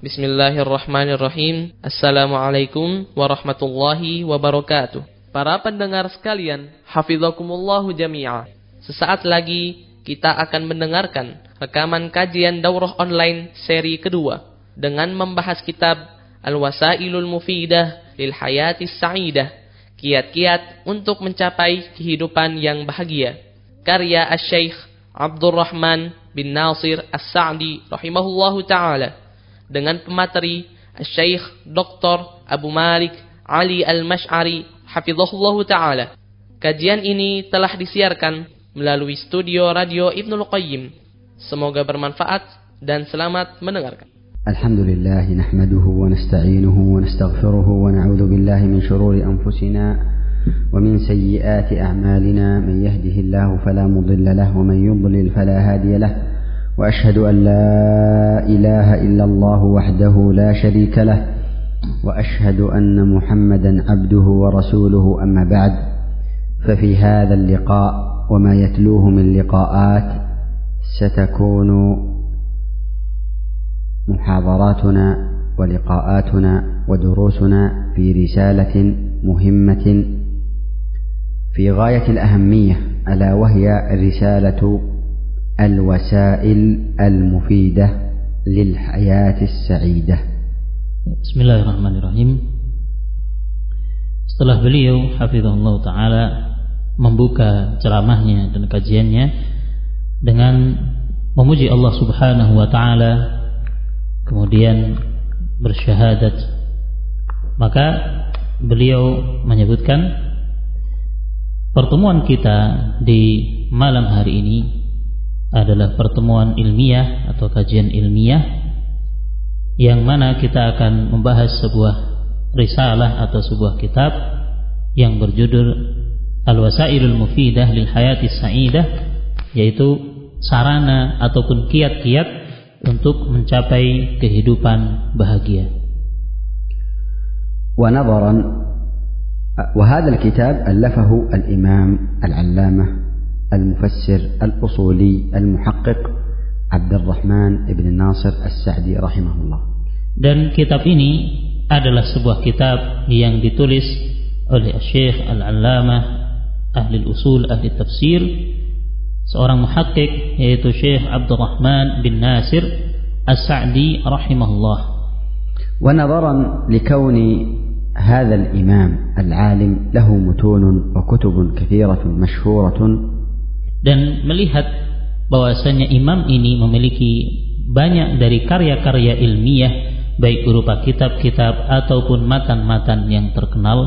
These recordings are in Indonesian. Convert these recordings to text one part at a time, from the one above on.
Bismillahirrahmanirrahim. Assalamualaikum warahmatullahi wabarakatuh. Para pendengar sekalian, hafizakumullahu jami'a. Sesaat lagi kita akan mendengarkan rekaman kajian daurah online seri kedua dengan membahas kitab Al-Wasailul Mufidah lil Hayatis Sa'idah, kiat-kiat untuk mencapai kehidupan yang bahagia, karya Asy-Syaikh Abdurrahman bin Nasir As-Sa'di rahimahullahu ta'ala, dengan pemateri Syekh Dr. Abu Malik Ali Al-Mash'ari hafizahullahu ta'ala. Kajian ini telah disiarkan melalui studio radio Ibnul Qayyim. Semoga bermanfaat dan selamat mendengarkan. Alhamdulillah, nahmaduhu wa nasta'inuhu wa nastaghfiruhu wa na'udzu billahi min shururi anfusina wa min sayyiati a'malina. Man yahdihillahu fala mudilla lahu wa man yudlil fala hadiya lahu. وأشهد أن لا إله إلا الله وحده لا شريك له وأشهد أن محمدا عبده ورسوله. أما بعد، ففي هذا اللقاء وما يتلوه من لقاءات ستكون محاضراتنا ولقاءاتنا ودروسنا في رسالة مهمة في غاية الأهمية، ألا وهي رسالة الوسائل المفيدة للحياة السعيدة. Bismillahirrahmanirrahim. Setelah beliau hafizahullah ta'ala membuka ceramahnya dan kajiannya dengan memuji Allah subhanahu wa ta'ala, kemudian bersyahadat, maka beliau menyebutkan pertemuan kita di malam hari ini adalah pertemuan ilmiah atau kajian ilmiah, yang mana kita akan membahas sebuah risalah atau sebuah kitab yang berjudul Al-Wasailul Mufidah lil Hayatis Sa'idah, yaitu sarana ataupun kiat-kiat untuk mencapai kehidupan bahagia. ونظرا وهذا الكتاب ألفه الإمام العلامة المفسر الأصولي المحقق عبد الرحمن بن ناصر السعدي رحمه الله. Dan kitab ini adalah sebuah kitab yang ditulis oleh Syekh Al-Allamah ahli usul ahli tafsir, seorang muhakkik, yaitu Syekh Abdurrahman bin Nasir As-Sa'di rahimahullah. ونظرا لكون هذا الإمام العالم له متون وكتب كثيرة مشهورة، dan melihat bahwasanya imam ini memiliki banyak dari karya-karya ilmiah, baik berupa kitab-kitab ataupun matan-matan yang terkenal.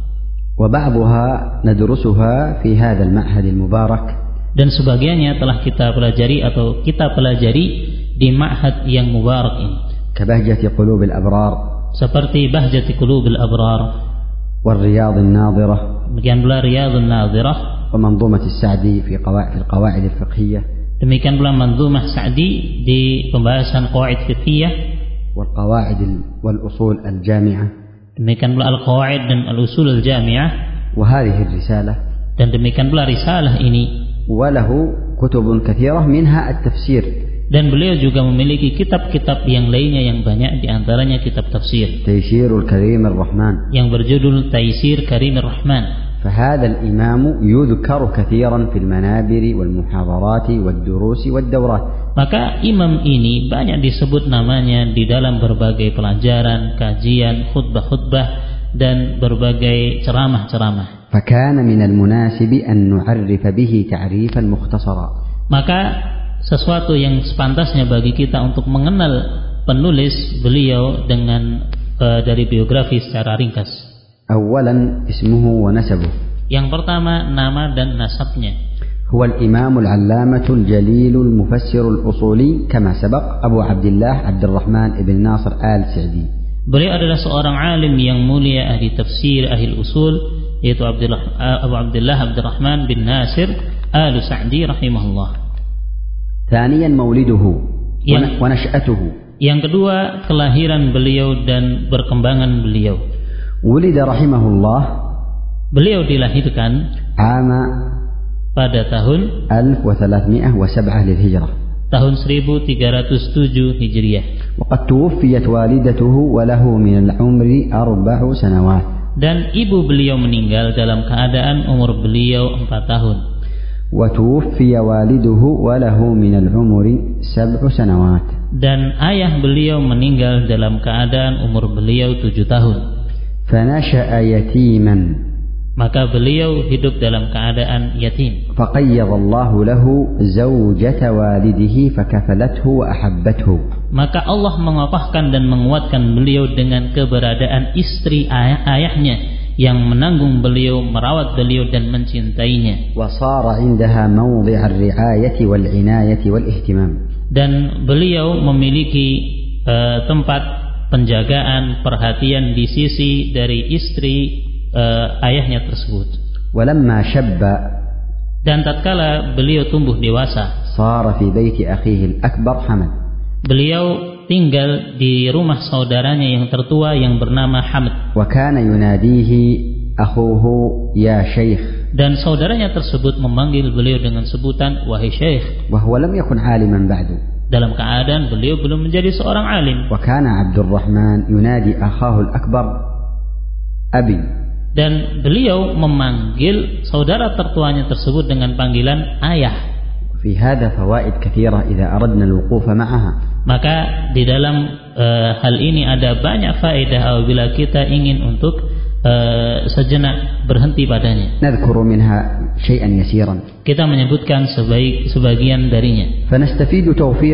وبعضها ندرسها في هذا المعهد المبارك، dan sebagiannya telah kita pelajari atau kita pelajari di ma'had yang mubarak ini, كبهجة قلوب الأبرار، seperti Bahjati Qulubil Abrar, والرياض الناظرة، demikian pula Riyadhun Nadhirah, ومنظومة السعدي في القواعد الفقهية، demikian pula Manzumah Sa'di di pembahasan qawaid fiqhiyah, والقواعد والأصول الجامعة، demikian pula Al-Qawaid dan Al-Usul Al-Jami'ah, وهذه الرسالة، dan demikian pula risalah ini. وله كتب كثيرة منها التفسير، dan beliau juga memiliki kitab-kitab yang lainnya yang banyak, di antaranya kitab tafsir تيسير الكريم الرحمن yang berjudul Taisir Karimir Rahman. فهذا الإمام يذكر كثيرا في المنابر والمحاضرات والدروس والدورات. Maka imam ini banyak disebut namanya di dalam berbagai pelajaran, kajian, khutbah-khutbah dan berbagai ceramah-ceramah. فكان من المناسب أن نعرف به تعريفا مختصرا. Maka sesuatu yang sepantasnya bagi kita untuk mengenal penulis beliau dengan dari biografi secara ringkas. أولا اسمه ونسبه. Yang pertama, nama dan nasabnya. هو الإمام العلامة الجليل المفسر الأصولي كما سبق أبو عبد الله عبد الرحمن بن ناصر آل سعدي. Beliau adalah seorang alim yang mulia, ahli tafsir, ahli usul, yaitu Abu Abdullah Abdurrahman bin Nasir Al Sa'di rahimahullah. ثانيا مولده ونشأته. Yang kedua, kelahiran beliau dan perkembangan beliau. ولد رحمه الله. Beliau dilahirkan عام pada tahun 1307 للهجرة. tahun 1307 Hijriah. وقد توفيت والدته وله من العمر 4 سنوات. Dan ibu beliau meninggal dalam keadaan umur beliau 4 tahun. وتوفي والده وله من العمر 7 سنوات. Dan ayah beliau meninggal dalam keadaan umur beliau 7 tahun. فنشأ يتيما. Maka beliau hidup dalam keadaan yatim. فقيض الله له زوجة والده فكفلته وأحبته. Maka Allah mengokohkan dan menguatkan beliau dengan keberadaan istri ayahnya yang menanggung beliau, merawat beliau dan mencintainya. وصار عندها موضع الرعاية والعناية والاهتمام. Dan beliau memiliki tempat penjagaan, perhatian di sisi dari istri ayahnya tersebut. ولما شب. Dan tatkala beliau tumbuh dewasa, صار في بيت أخيه الأكبر حمد. Beliau tinggal di rumah saudaranya yang tertua yang bernama Hamd. وكان يناديه أخوه يا شيخ. Dan saudaranya tersebut memanggil beliau dengan sebutan wahai syekh. وهو لم يكن عالما بعد. Dalam keadaan beliau belum menjadi seorang alim. وكان عبد الرحمن ينادي أخاه الأكبر أبي. Dan beliau memanggil saudara tertuanya tersebut dengan panggilan ayah. في هذا فوائد كثيرة إذا أردنا الوقوف معها. Maka di dalam hal ini ada banyak faedah apabila kita ingin untuk sejenak berhenti padanya. نذكر منها شيئا يسيرا. Kita menyebutkan sebagian darinya. فنستفيد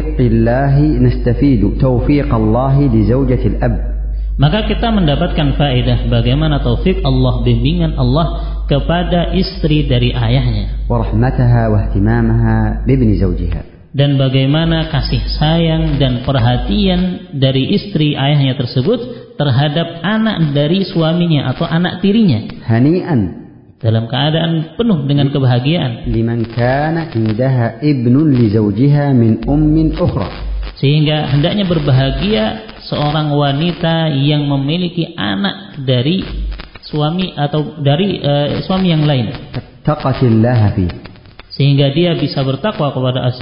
توفيق الله لزوجة الأب. Maka kita mendapatkan faedah bagaimana taufik Allah, bimbingan Allah kepada istri dari ayahnya. ورحمتها واهتمامها بابن زوجها. Dan bagaimana kasih sayang dan perhatian dari istri ayahnya tersebut terhadap anak dari suaminya atau anak tirinya. هنيئا. Dalam keadaan penuh dengan kebahagiaan. لمن كان عندها ابن لزوجها من أخرى. Sehingga hendaknya berbahagia seorang wanita yang memiliki anak dari suami atau dari suami yang lain. فاتقت الله فيه. Sehingga dia bisa bertakwa kepada Allah,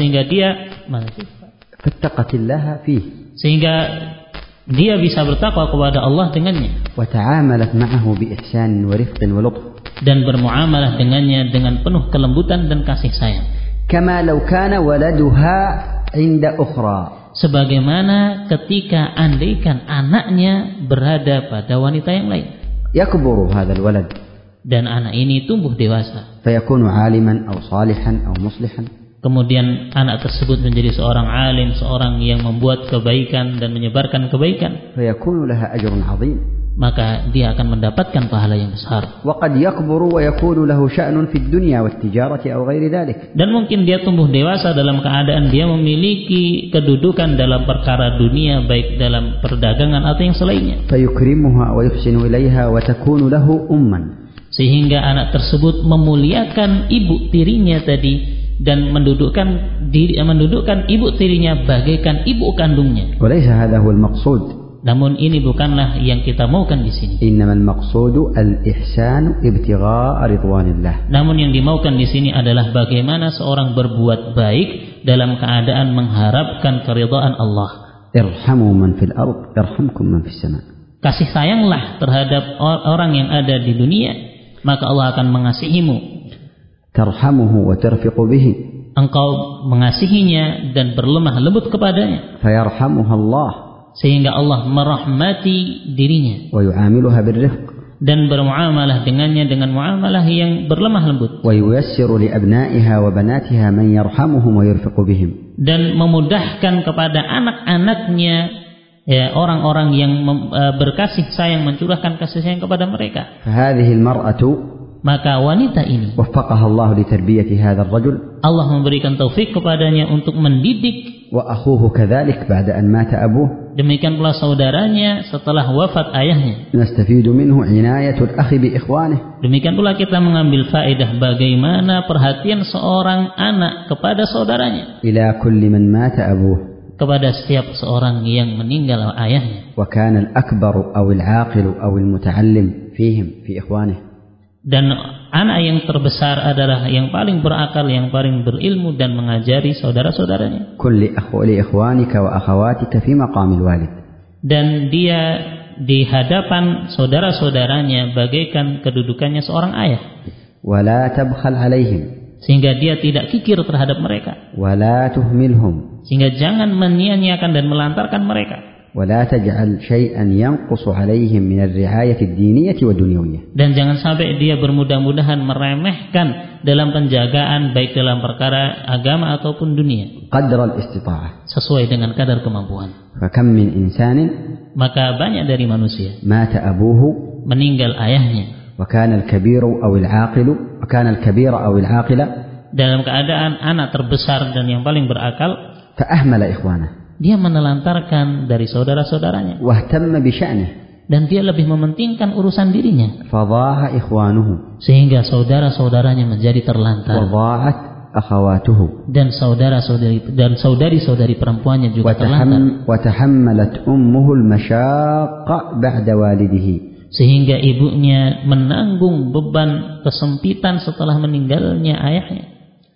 sehingga dia bisa bertakwa kepada Allah dengannya. وتعاملت معه بإحسان ورفق ولطف. Dan bermuamalah dengannya dengan penuh kelembutan dan kasih sayang. كما لو كان ولدها عند أخرى. Sebagaimana ketika andaikan anaknya berada pada wanita yang lain. يكبر هذا الولد. Dan anak ini tumbuh dewasa. فيكون عالما أو صالحا أو مصلحا. Kemudian anak tersebut menjadi seorang alim, seorang yang membuat kebaikan dan menyebarkan kebaikan. فيكون لها أجر عظيم. Maka dia akan mendapatkan pahala yang besar. وقد يكبر ويكون له شأن في الدنيا والتجارة أو غير ذلك. Dan mungkin dia tumbuh dewasa dalam keadaan dia memiliki kedudukan dalam perkara dunia, baik dalam perdagangan atau yang selainnya. فيكرمها ويحسن إليها وتكون له أما. Sehingga anak tersebut memuliakan ibu tirinya tadi dan mendudukkan ibu tirinya bagaikan ibu kandungnya. وليس هذا هو المقصود. Namun ini bukanlah yang kita maukan di sini. إنما المقصود الإحسان ابتغاء رضوان الله. Namun yang dimaukan di sini adalah bagaimana seorang berbuat baik dalam keadaan mengharapkan keridhaan Allah. ارحموا من في الأرض يرحمكم من في السماء. Kasih sayanglah terhadap orang yang ada di dunia, maka Allah akan mengasihimu. ترحمه وترفق به. Engkau mengasihinya dan berlemah lembut kepadanya. فيرحمها الله. Sehingga Allah merahmati dirinya. ويعاملها بالرفق. Dan bermuamalah dengannya dengan muamalah yang berlemah lembut. وييسر لأبنائها وبناتها من يرحمهم ويرفق بهم. Dan memudahkan kepada anak-anaknya, ya, orang-orang yang berkasih sayang, mencurahkan kasih sayang kepada mereka. فهذه المرأة. Maka wanita ini وفقها الله لتربية هذا الرجل. Allah memberikan taufik kepadanya untuk mendidik. وأخوه كذلك بعد أن مات أبوه. Demikian pula saudaranya setelah wafat ayahnya. نستفيد منه عناية الأخ بإخوانه. Demikian pula kita mengambil faedah bagaimana perhatian seorang anak kepada saudaranya. إلى كل من مات أبوه. Kepada setiap seorang yang meninggal ayahnya. وكان الأكبر أو العاقل أو المتعلم فيهم في إخوانه. Dan anak yang terbesar adalah yang paling berakal, yang paling berilmu dan mengajari saudara-saudaranya. كن لإخوانك وأخواتك في مقام الوالد. Dan dia di hadapan saudara-saudaranya bagaikan kedudukannya seorang ayah. ولا تبخل عليهم. Sehingga dia tidak kikir terhadap mereka. ولا تهملهم. Sehingga jangan menyia-nyiakan dan melantarkan mereka. ولا تجعل شيئا ينقص عليهم من الرعاية الدينية والدنيوية. Dan jangan sampai dia bermudah-mudahan meremehkan dalam penjagaan baik dalam perkara agama ataupun dunia. قدر الاستطاعة. Sesuai dengan kadar kemampuan. فكم من إنسان. Maka banyak dari manusia. مات أبوه. Meninggal ayahnya. وكان الكبير أو العاقلة. Dalam keadaan anak terbesar dan yang paling berakal. فأهمل إخوانه. Dia menelantarkan dari saudara-saudaranya. واهتم بشأنه. Dan dia lebih mementingkan urusan dirinya. فضاع إخوانه. Sehingga saudara-saudaranya menjadi terlantar. وضاعت أخواته. Dan saudari-saudari perempuannya juga terlantar. وتحملت أمه المشاق بعد والده. Sehingga ibunya menanggung beban kesempitan setelah meninggalnya ayahnya.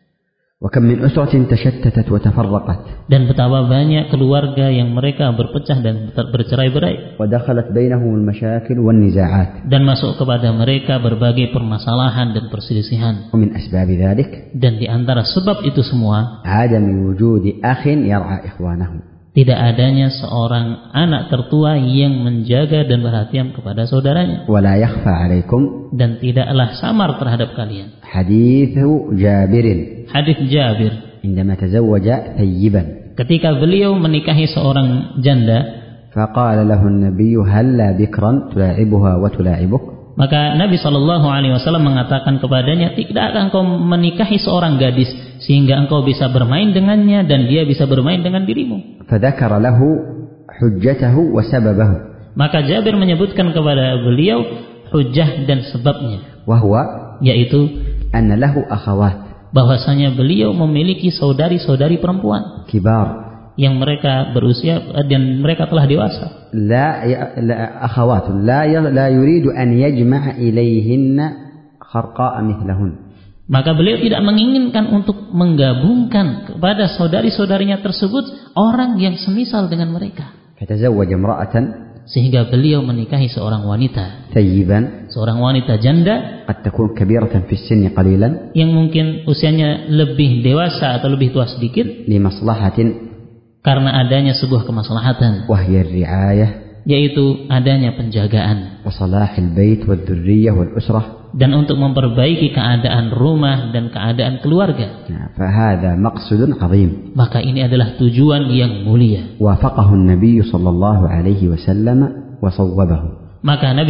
وكم من أسرة تشتتت وتفرقت. Dan betapa banyak keluarga yang mereka berpecah dan bercerai-berai. ودخلت بينهم المشاكل والنزاعات. Dan masuk kepada mereka berbagai permasalahan dan perselisihan. ومن أسباب ذلك. Dan di antara sebab itu semua, عدم وجود أخ يرعى إخوانه. Tidak adanya seorang anak tertua yang menjaga dan perhatian kepada saudaranya. ولا يخفى عليكم. Dan tidaklah samar terhadap kalian. حديث جابر. Hadits Jabir. عندما تزوج ثيبا. Ketika beliau menikahi seorang janda. فقال له النبي هلا بكرا تلاعبها وتلاعبك. Maka Nabi SAW mengatakan kepadanya, tidakkah engkau menikahi seorang gadis sehingga engkau bisa bermain dengannya dan dia bisa bermain dengan dirimu. فذكر له حجته وسببه. Maka Jabir menyebutkan kepada beliau hujjah dan sebabnya. وهو. Yaitu أن له أخوات. Bahwasanya beliau memiliki saudari-saudari perempuan. كبار. Yang mereka berusia dan mereka telah dewasa. لا أخوات لا يريد أن يجمع إليهن خرقاء مثلهن. Maka beliau tidak menginginkan untuk menggabungkan kepada saudari-saudarinya tersebut orang yang semisal dengan mereka. فتزوج امرأة. Sehingga beliau menikahi seorang wanita. ثيبا. Seorang wanita janda. قد تكون كبيرة في السن قليلا. Yang mungkin usianya lebih dewasa atau lebih tua sedikit. لمصلحة. Karena adanya sebuah kemaslahatan. وهي الرعاية. Yaitu adanya penjagaan. وصلاح البيت والذرية والأسرة. Dan untuk memperbaiki keadaan rumah dan keadaan keluarga. فهذا مقصد عظيم. Maka ini adalah tujuan yang mulia. وافقه النبي صلى الله عليه وسلم وصوبه. Maka Nabi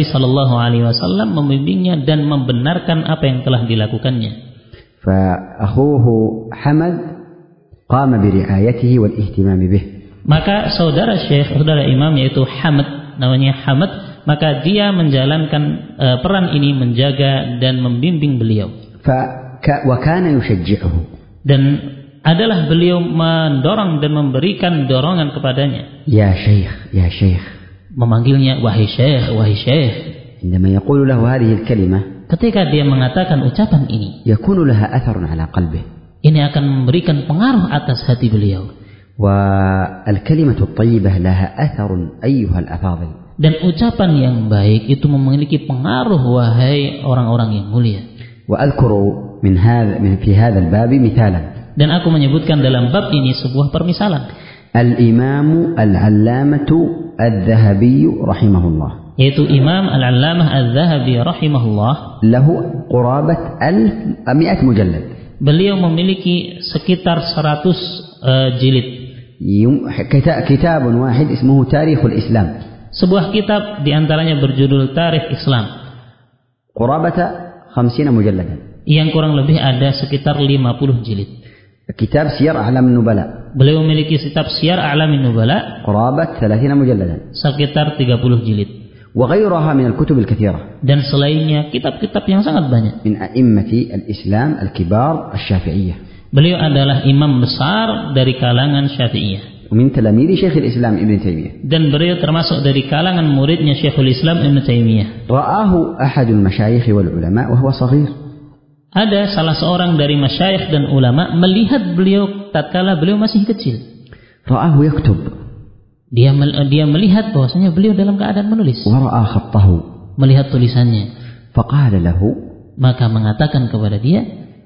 SAW membimbingnya dan membenarkan apa yang telah dilakukannya. فأخوه حمد قام برعايته والاهتمام به. Maka saudara imam yaitu Hamad, namanya Hamad, maka dia menjalankan peran ini, menjaga dan membimbing beliau. وكان يشجعه. Dan adalah beliau mendorong dan memberikan dorongan kepadanya. Ya Syekh, ya Syekh. Memanggilnya wahai Syekh, wahai Syekh. عندما يقول له هذه الكلمة. Ketika dia mengatakan ucapan ini, يكون لها أثر على قلبه. Ini akan memberikan pengaruh atas hati beliau. والكلمة الطيبة لها أثر أيها الأفاضل. Dan ucapan yang baik itu memiliki pengaruh wahai orang-orang yang mulia. وأذكر في هذا الباب مثالا. Dan aku menyebutkan dalam bab ini sebuah permisalan. الإمام العلامة الذهبي رحمه الله. Yaitu Imam Al-Allamah Al-Zahabi rahimahullah. له قرابة 100 مجلد. Beliau memiliki sekitar 100 jilid. كتاب واحد اسمه تاريخ الإسلام. Sebuah kitab diantaranya berjudul Tarikh Islam. قرابة 50 مجلدا. Yang kurang lebih ada sekitar 50 jilid. كتاب سير أعلام النبلاء. Beliau memiliki kitab Syiar A'lamin Nubala. قرابة 30 مجلدا. Sekitar 30 jilid. وغيرها من الكتب الكثيرة. Dan selainnya kitab-kitab yang sangat banyak. من أئمة الإسلام الكبار الشافعية. Beliau adalah imam besar dari kalangan Syafi'iyah. ومن تلاميذ شيخ الإسلام ابن تيمية. Dan beliau termasuk dari kalangan muridnya Syekhul Islam Ibn Taimiyah. رآه أحد المشايخ والعلماء وهو صغير. Ada salah seorang dari masyayikh dan ulama melihat beliau tatkala beliau masih kecil. رآه يكتب. Dia melihat bahwasanya beliau dalam keadaan menulis. ورأى خطه. Melihat tulisannya. فقال له. Maka mengatakan kepada dia,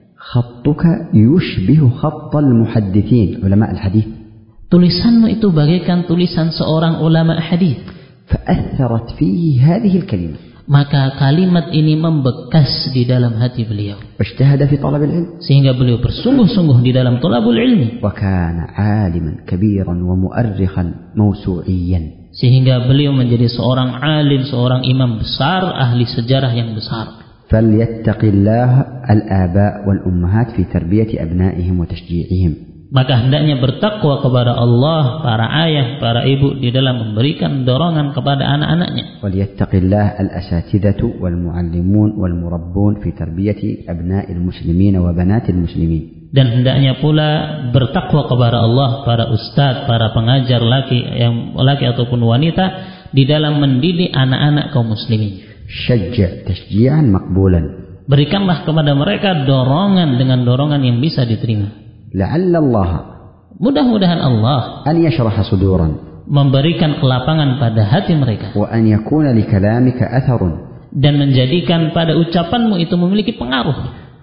خطك يشبه خط المحدثين علماء الحديث. Tulisanmu itu bagaikan tulisan seorang ulama hadis. فأثرت فيه هذه الكلمة. Maka kalimat ini membekas di dalam hati beliau. واجتهد في طلب العلم. Sehingga beliau bersungguh-sungguh di dalam thalabul ilmi. وكان عالما كبيرا ومؤرخا موسوعيا. Sehingga beliau menjadi seorang alim, seorang imam besar, ahli sejarah yang besar. فليتق الله الآباء والأمهات في تربية أبنائهم وتشجيعهم. Maka hendaknya bertakwa kepada Allah, para ayah, para ibu di dalam memberikan dorongan kepada anak-anaknya. وليتق الله الأساتذة والمعلمون والمربون في تربية أبناء المسلمين وبنات المسلمين. Dan hendaknya pula bertakwa kepada Allah, para ustadz, para pengajar laki ataupun wanita di dalam mendidik anak-anak kaum muslimin. شجع تشجيعا مقبولا. Berikanlah kepada mereka dorongan dengan dorongan yang bisa diterima. لعل الله. Mudah-mudahan Allah أن يشرح صدورا. memberikan kelapangan pada hati mereka. وأن يكون لكلامك أثر. Dan menjadikan pada ucapanmu itu memiliki pengaruh.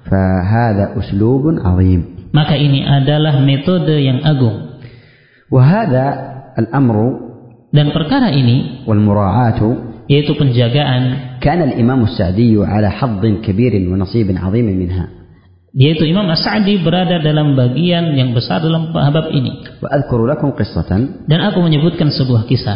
فهذا أسلوب عظيم. Maka ini adalah metode yang agung. وهذا الأمر. Dan perkara ini والمراعاة. yaitu penjagaan. كان الإمام السعدي على حظ كبير ونصيب عظيم منها. Yaitu Imam As-Sa'di berada dalam bagian yang besar dalam bab ini. وأذكر لكم قصة. Dan aku menyebutkan sebuah kisah.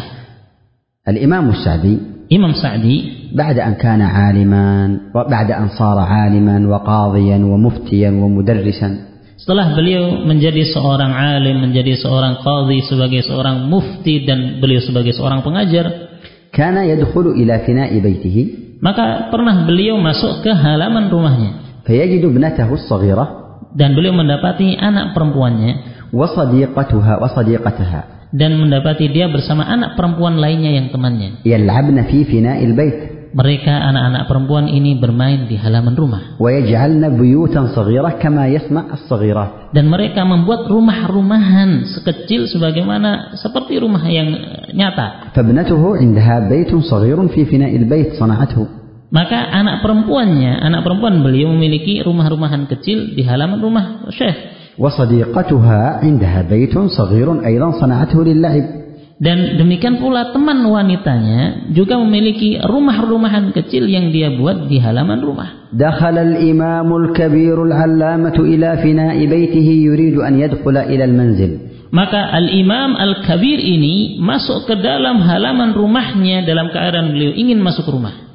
الإمام السعدي. Imam Sa'di بعد أن كان عالما وبعد أن صار عالما وقاضيا ومفتيا ومدرسا. Setelah beliau menjadi seorang alim, menjadi seorang qadhi, sebagai seorang mufti, dan beliau sebagai seorang pengajar, كان يدخل إلى فناء بيته. maka pernah beliau masuk ke halaman rumahnya. فيجد ابنته الصغيرة. Dan beliau mendapati anak perempuannya. وصديقتها. Dan mendapati dia bersama anak perempuan lainnya yang temannya. يلعبن في فناء البيت. Mereka anak-anak perempuan ini bermain di halaman rumah. ويجعلن بيوتا صغيرة كما يسمع الصغيرات. Dan mereka membuat rumah-rumahan sekecil sebagaimana seperti rumah yang nyata. فابنته عندها بيت صغير في فناء البيت صنعته. Maka anak perempuan beliau memiliki rumah-rumahan kecil di halaman rumah Syekh. وصديقتها عندها بيت صغير أيضا صنعته للعب. Dan demikian pula teman wanitanya juga memiliki rumah-rumahan kecil yang dia buat di halaman rumah. دخل الإمام الكبير العلامة إلى فناء بيته يريد أن يدخل إلى المنزل. Maka Al-Imam Al-Kabir ini masuk ke dalam halaman rumahnya dalam keadaan beliau ingin masuk rumah.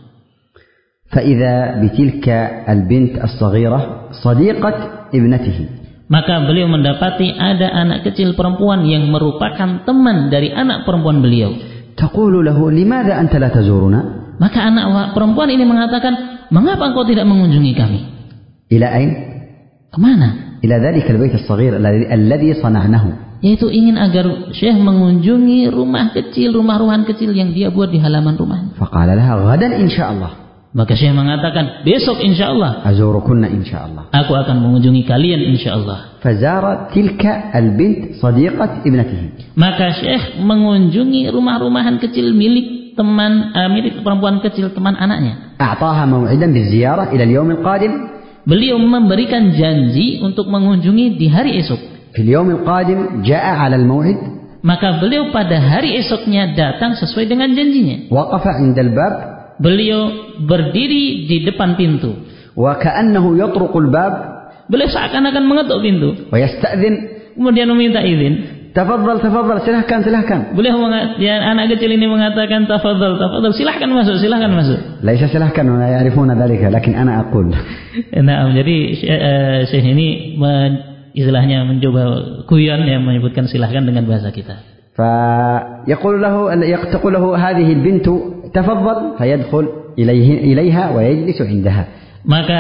فإذا بتلك البنت الصغيرة صديقة ابنته. Maka beliau mendapati ada anak kecil perempuan yang merupakan teman dari anak perempuan beliau. تقول له لماذا أنت لا تزورنا؟ Maka anak perempuan ini mengatakan, mengapa engkau tidak mengunjungi kami? إلى أين؟ Kemana? إلى ذلك البيت الصغير الذي صنعناه. Yaitu ingin agar Syekh mengunjungi rumah-rumahan kecil yang dia buat di halaman rumahnya. فقال لها غدا إن شاء الله. Maka Syekh mengatakan, besok insyaallah أزوركن إن شاء الله. aku akan mengunjungi kalian insyaallah. فزار تلك البنت صديقة ابنته. Maka Syekh mengunjungi rumah-rumahan kecil milik perempuan kecil teman anaknya. أعطاها موعدا بالزيارة إلى اليوم القادم. Beliau memberikan janji untuk mengunjungi di hari esok. في اليوم القادم جاء على الموعد. Maka beliau pada hari esoknya datang sesuai dengan janjinya. وقف عند الباب. Beliau berdiri di depan pintu. وكأنه يطرق الباب. Beliau seakan-akan mengetuk pintu. ويستأذن. Kemudian meminta izin. تفضل silahkan. Beliau anak kecil ini mengatakan tafadhal, silahkan masuk. ليس silahkan ولا يعرفون ذلك لكن أنا أقول. Nah, jadi Syekh ini istilahnya mencoba guyon yang menyebutkan silahkan dengan bahasa kita. تقول له هذه البنت تفضل فيدخل إليها ويجلس عندها. Maka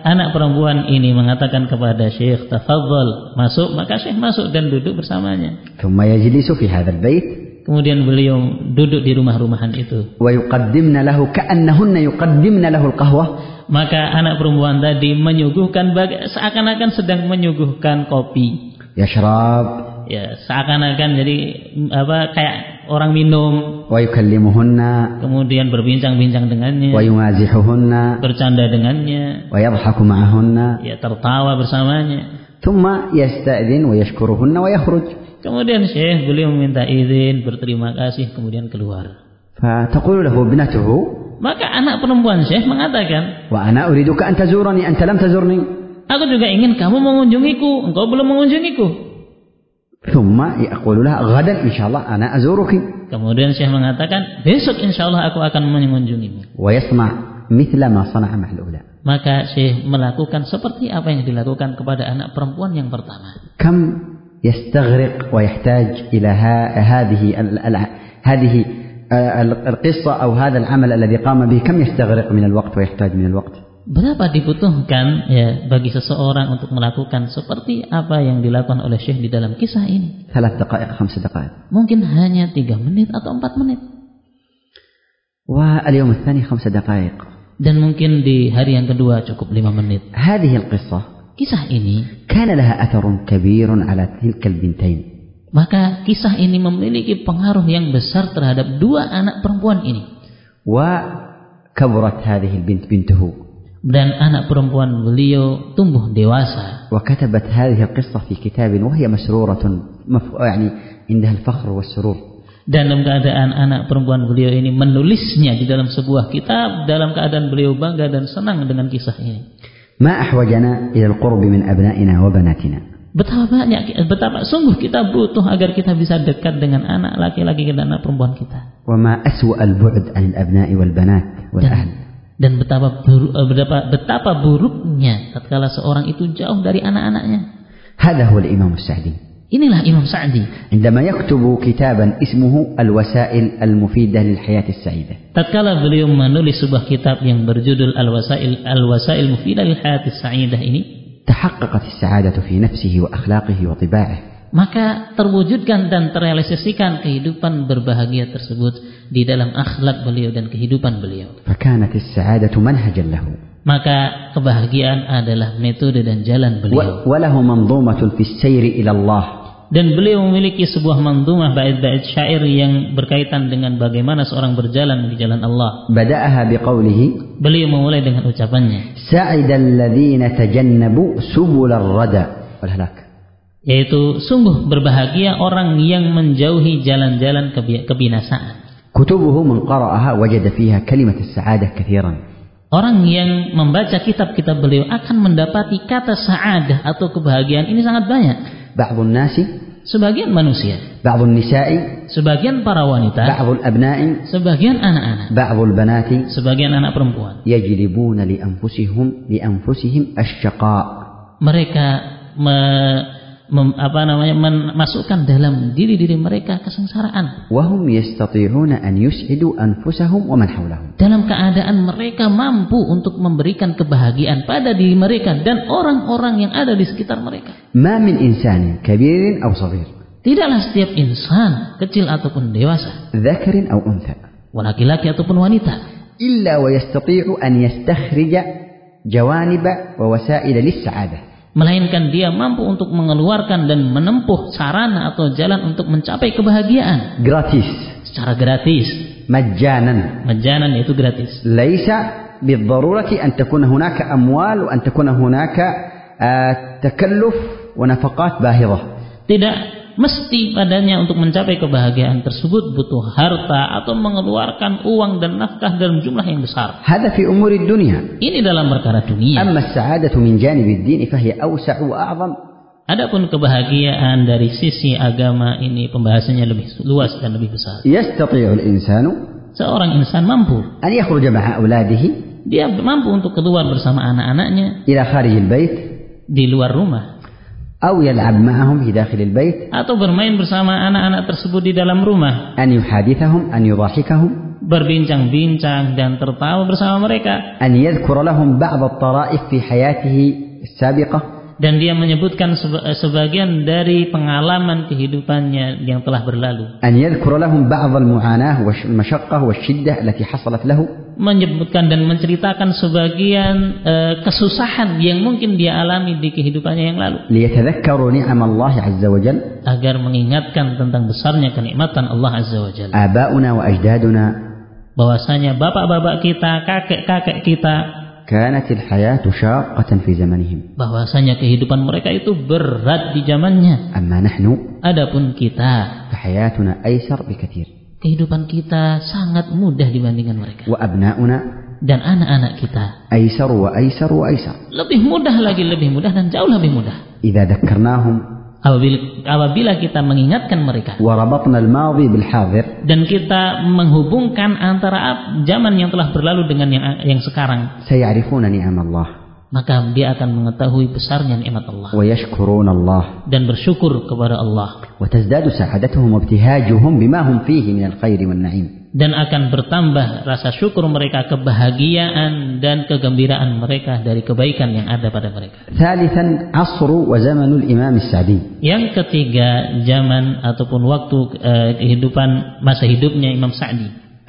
anak perempuan ini mengatakan kepada Syekh, "Tafadhal, masuk." Maka Syekh masuk dan duduk bersamanya. ثم يجلس في هذا البيت. Kemudian beliau duduk di rumah-rumahan itu. ويقدمن له كأنهن يقدمن له القهوة. Maka anak perempuan tadi menyuguhkan seakan-akan sedang menyuguhkan kopi. يشرب. Ya, seakan-akan jadi kayak orang minum. ويكلمهن. Kemudian berbincang-bincang dengannya. ويمازحهن. Bercanda dengannya. ويضحك معهن. Ya, tertawa bersamanya. ثم يستأذن ويشكرهن ويخرج. Kemudian Syekh beliau meminta izin, berterima kasih, kemudian keluar. فتقول له ابنته. Maka anak perempuan Syekh mengatakan, وأنا أريدك أن تزورني أنت لم تزورني. Aku juga ingin kamu mengunjungiku, engkau belum mengunjungiku. ثم يقول لها غدا إن شاء الله أنا أزورك. Kemudian Syekh mengatakan, besok insyaallah aku akan mengunjungimu. ويصنع مثل ما صنع مع الأولى. Maka Syekh melakukan seperti apa yang dilakukan kepada anak perempuan yang pertama. كم يستغرق ويحتاج إلى هذه القصة أو هذا العمل الذي قام به، كم يستغرق من الوقت ويحتاج من الوقت. Berapa dibutuhkan ya bagi seseorang untuk melakukan seperti apa yang dilakukan oleh Syekh di dalam kisah ini? 3 دقائق 5 دقائق. Mungkin hanya 3 menit atau 4 menit. واليوم الثاني 5 دقائق. Dan mungkin di hari yang kedua cukup 5 menit. هذه القصة Kisah ini كان لها أثر كبير على تلك البنتين. Maka kisah ini memiliki pengaruh yang besar terhadap 2 anak perempuan ini. وكبرت هذه البنت بنته. Dan anak perempuan beliau tumbuh dewasa. وكتبت هذه القصة في كتاب وهي مسرورة يعني عندها الفخر والسرور. Dan dalam keadaan anak perempuan beliau ini menulisnya di dalam sebuah kitab dalam keadaan beliau bangga dan senang dengan kisah ini. ما أحوجنا إلى القرب من أبنائنا وبناتنا. Betapa sungguh kita butuh agar kita bisa dekat dengan anak laki-laki dan anak perempuan kita. وما أسوأ البعد عن الأبناء والبنات والأهل. Dan betapa buruknya tatkala seorang itu jauh dari anak-anaknya. هذا هو الإمام السعدي. Inilah Imam Sa'di. عندما يكتب كتابا اسمه الوسائل المفيدة للحياة السعيدة. Tatkala beliau menulis sebuah kitab yang berjudul Al-Wasail Mufidah lil Hayatis Sa'idah ini, تحققت السعادة في نفسه وأخلاقه وطباعه. maka terwujudkan dan terrealisasikan kehidupan berbahagia tersebut di dalam akhlak beliau dan kehidupan beliau. فكانت السعادة منهجا له. Maka kebahagiaan adalah metode dan jalan beliau. وله منظومة في السير إلى الله. Dan beliau memiliki sebuah mandhumah bait-bait syair yang berkaitan dengan bagaimana seorang berjalan di jalan Allah. بدأها بقوله. Beliau memulai dengan ucapannya, سعد الذين تجنبوا سبل الردى والهلاك. Yaitu sungguh berbahagia orang yang menjauhi jalan-jalan kebinasaan. كتبه من قرأها وجد فيها كلمة السعادة كثيرا. Orang yang membaca kitab-kitab beliau akan mendapati kata sa'adah atau kebahagiaan ini sangat banyak. بعض الناس. Sebagian manusia. بعض النساء. Sebagian para wanita. بعض الأبناء. Sebagian anak-anak. بعض البنات. Sebagian anak perempuan. يجلبون لأنفسهم الشقاء. Mereka memasukkan dalam diri mereka kesengsaraan. وهم يستطيعون أن يسعدوا أنفسهم ومن حولهم. Dalam keadaan mereka mampu untuk memberikan kebahagiaan pada diri mereka dan orang-orang yang ada di sekitar mereka. ما من إنسان كبير أو صغير. Tidaklah setiap insan, kecil ataupun dewasa, ذكر أو أنثى, laki-laki ataupun wanita, إلا ويستطيع أن يستخرج جوانب ووسائل للسعادة. melainkan dia mampu untuk mengeluarkan dan menempuh sarana atau jalan untuk mencapai kebahagiaan. Gratis. Secara gratis. مجانا. مجانا yaitu gratis. ليس بالضرورة أن تكون هناك أموال وأن تكون هناك تكلف ونفقات باهظة. Tidak mesti padanya untuk mencapai kebahagiaan tersebut butuh harta atau mengeluarkan uang dan nafkah dalam jumlah yang besar. هذا في أمور الدنيا. Ini dalam perkara dunia. أما السعادة من جانب الدين فهي أوسع وأعظم. Adapun kebahagiaan dari sisi agama ini pembahasannya lebih luas dan lebih besar. يستطيع الإنسان. Seorang insan mampu. أن يخرج مع أولاده. Dia mampu untuk keluar bersama anak-anaknya. إلى خارج البيت. Di luar rumah. أو يلعب معهم في داخل البيت. Atau bermain bersama anak-anak tersebut di dalam rumah. أن يحادثهم أن يضحكهم. berbincang-bincang dan tertawa bersama mereka. أن يذكر لهم بعض الطرائف في حياته السابقة. Dan dia menyebutkan sebagian dari pengalaman kehidupannya yang telah berlalu. أن يذكر لهم بعض المعاناة والمشقة والشدة التي حصلت له. Menyebutkan dan menceritakan sebagian kesusahan yang mungkin dia alami di kehidupannya yang lalu. ليتذكروا نعم الله عز وجل. Agar mengingatkan tentang besarnya kenikmatan Allah Azza wa Jalla. آباؤنا وأجدادنا. Bahwasanya bapak-bapak kita, kakek-kakek kita, كانت الحياة شاقة في زمنهم. bahwasanya kehidupan mereka itu berat di zamannya. أما نحن. Adapun kita, فحياتنا أيسر بكثير. kehidupan kita sangat mudah dibandingkan mereka. وأبناؤنا. Dan anak-anak kita أيسر وأيسر وأيسر. lebih mudah lagi, lebih mudah dan jauh lebih mudah. إذا ذكرناهم. Apabila kita mengingatkan mereka. وربطنا الماضي بالحاضر. Dan kita menghubungkan antara zaman yang telah berlalu dengan yang sekarang. سيعرفون نعم الله. Maka dia akan mengetahui besarnya nikmat Allah. ويشكرون الله. Dan bersyukur kepada Allah. وتزداد سعادتهم وابتهاجهم بما هم فيه من الخير والنعيم. Dan akan bertambah rasa syukur mereka, kebahagiaan dan kegembiraan mereka dari kebaikan yang ada pada mereka. ثالثا عصر وزمن الإمام السعدي. Yang ketiga, zaman ataupun waktu kehidupan masa hidupnya Imam Sa'di.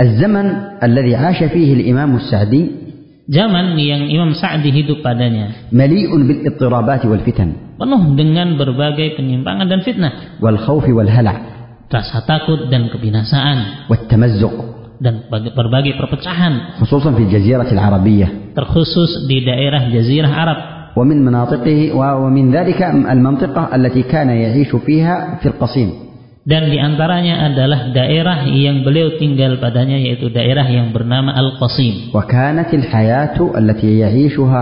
الزمن الذي عاش فيه الإمام السعدي. Zaman yang Imam Sa'di hidup padanya مليء بالاضطرابات والفتن. penuh dengan berbagai penyimpangan dan fitnah. والخوف والهلع. Rasa takut dan kebinasaan. والتمزق. Dan berbagai perpecahan. خصوصا في الجزيرة العربية. Terkhusus di daerah Jazirah Arab. ومن مناطقه ومن ذلك المنطقة التي كان يعيش فيها في القصيم. Dan diantaranya adalah daerah yang beliau tinggal padanya, yaitu daerah yang bernama Al-Qasim. وكانت الحياة التي يعيشها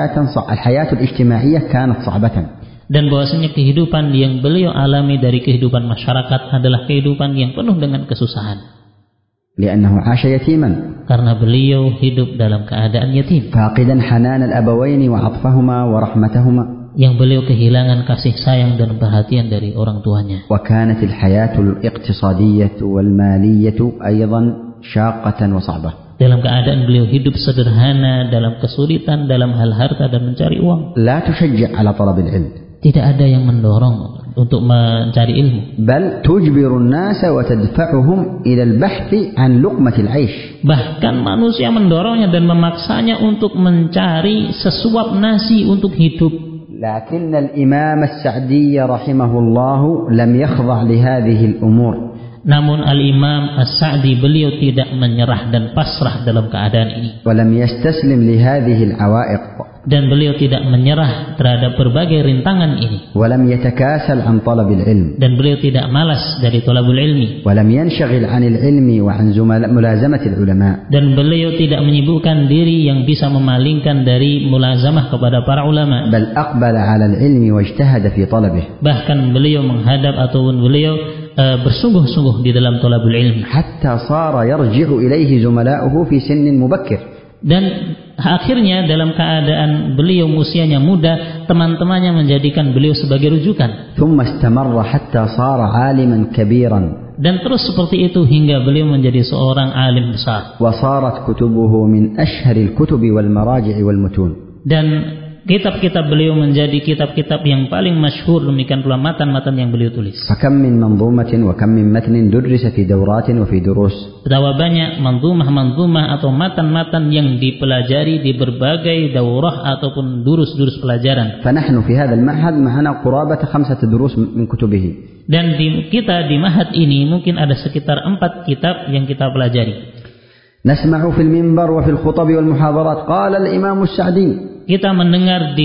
الحياة الاجتماعية كانت صعبة. Dan bahwasanya kehidupan yang beliau alami dari kehidupan masyarakat adalah kehidupan yang penuh dengan kesusahan. لأنه عاش يتيما. Karena beliau hidup dalam keadaan yatim. فاقدا حنان الأبوين وعطفهما ورحمتهما. Yang beliau kehilangan kasih sayang dan perhatian dari orang tuanya. وكانت الحياة الاقتصادية والمالية أيضا شاقة وصعبة. Dalam keadaan beliau hidup sederhana, dalam kesulitan, dalam hal harta dan mencari uang. لا تشجع على طلب العلم. Tidak ada yang mendorong untuk mencari ilmu. بل تجبر الناس وتدفعهم إلى البحث عن لقمة العيش. Bahkan manusia mendorongnya dan memaksanya untuk mencari sesuap nasi untuk hidup. لكن الإمام السعدي رحمه الله لم يخضع لهذه الأمور. Namun Al-Imam As-Sa'di beliau tidak menyerah dan pasrah dalam keadaan ini. ولم يستسلم لهذه العوائق. Dan beliau tidak menyerah terhadap berbagai rintangan ini. ولم يتكاسل عن طلب العلم. Dan beliau tidak malas dari thalabul ilmi. ولم ينشغل عن العلم وعن ملازمة العلماء. Dan beliau tidak menyibukkan diri yang bisa memalingkan dari mulazamah kepada para ulama. بل أقبل على العلم واجتهد في طلبه. Bahkan beliau menghadap ataupun beliau bersungguh-sungguh di dalam thalabul ilmi. حتى صار يرجع إليه زملاؤه في سن مبكر. Dan akhirnya dalam keadaan beliau usianya muda, teman-temannya menjadikan beliau sebagai rujukan. ثم استمر حتى صار عالما كبيرا. Dan terus seperti itu hingga beliau menjadi seorang alim besar. وصارت كتبه من أشهر الكتب والمراجع والمتون. Dan kitab-kitab beliau menjadi kitab-kitab yang paling masyhur, demikian pula matan-matan yang beliau tulis. فكم من منظومة وكم من متن درس في دورات وفي دروس. Betapa banyak manzumah-manzumah atau matan-matan yang dipelajari di berbagai daurah ataupun durus-durus pelajaran. فنحن في هذا المعهد معنا قرابة 5 دروس من كتبه. Dan kita di Ma'had ini mungkin ada sekitar 4 kitab yang kita pelajari. نسمع في المنبر وفي الخطب والمحاضرات قال الإمام السعدي. Kita mendengar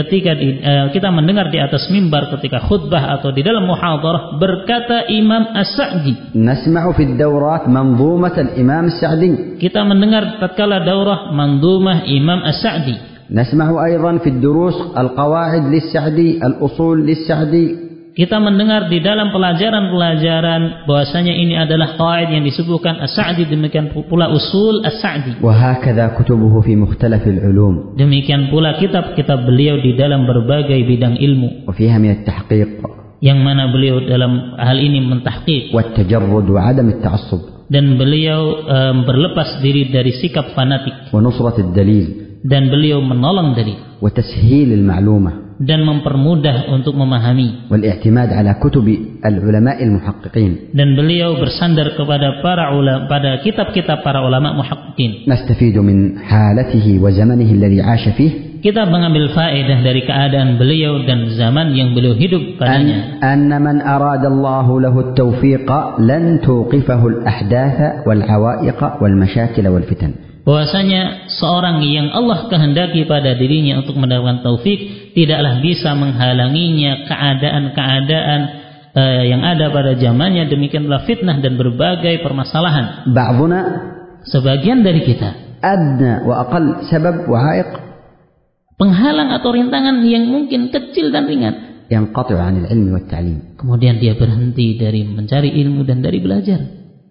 kita mendengar di atas mimbar ketika khutbah atau di dalam muhadarah berkata Imam As-Sa'di. نسمع في الدورات منظومة الإمام السعدي. Kita mendengar tatkala daurah manzumah Imam As-Sa'di. نسمع أيضا في الدروس القواعد للسعدي الأصول للسعدي. Kita mendengar di dalam pelajaran-pelajaran bahwasanya ini adalah qaid yang disebutkan As-Sa'di, demikian pula usul As-Sa'di. وهكذا كتبه في مختلف العلوم. Demikian pula kitab-kitab beliau di dalam berbagai bidang ilmu. وفيها من التحقيق. Yang mana beliau dalam hal ini mentahqiq. والتجرد وعدم التعصب. dan beliau berlepas diri dari sikap fanatik, ونصرة الدليل dan beliau menolong dalil وتسهيل المعلومة dan mempermudah untuk memahami, والاعتماد على كتب العلماء المحققين. dan beliau bersandar kepada pada kitab-kitab para ulama muhaqqiqin. نستفيد من حالته وزمنه الذي عاش فيه Kita mengambil faedah dari keadaan beliau dan zaman yang beliau hidup padanya. أن من أراد الله له التوفيق لن توقفه الأحداث والعوائق والمشاكل والفتن. Bahwasanya seorang yang Allah kehendaki pada dirinya untuk mendapatkan taufik tidaklah bisa menghalanginya keadaan-keadaan yang ada pada zamannya, demikianlah fitnah dan berbagai permasalahan. بعضنا Sebagian dari kita أدنى وأقل سبب وعائق penghalang atau rintangan yang mungkin kecil dan ringan, ينقطع عن العلم والتعليم. kemudian dia berhenti dari mencari ilmu dan dari belajar.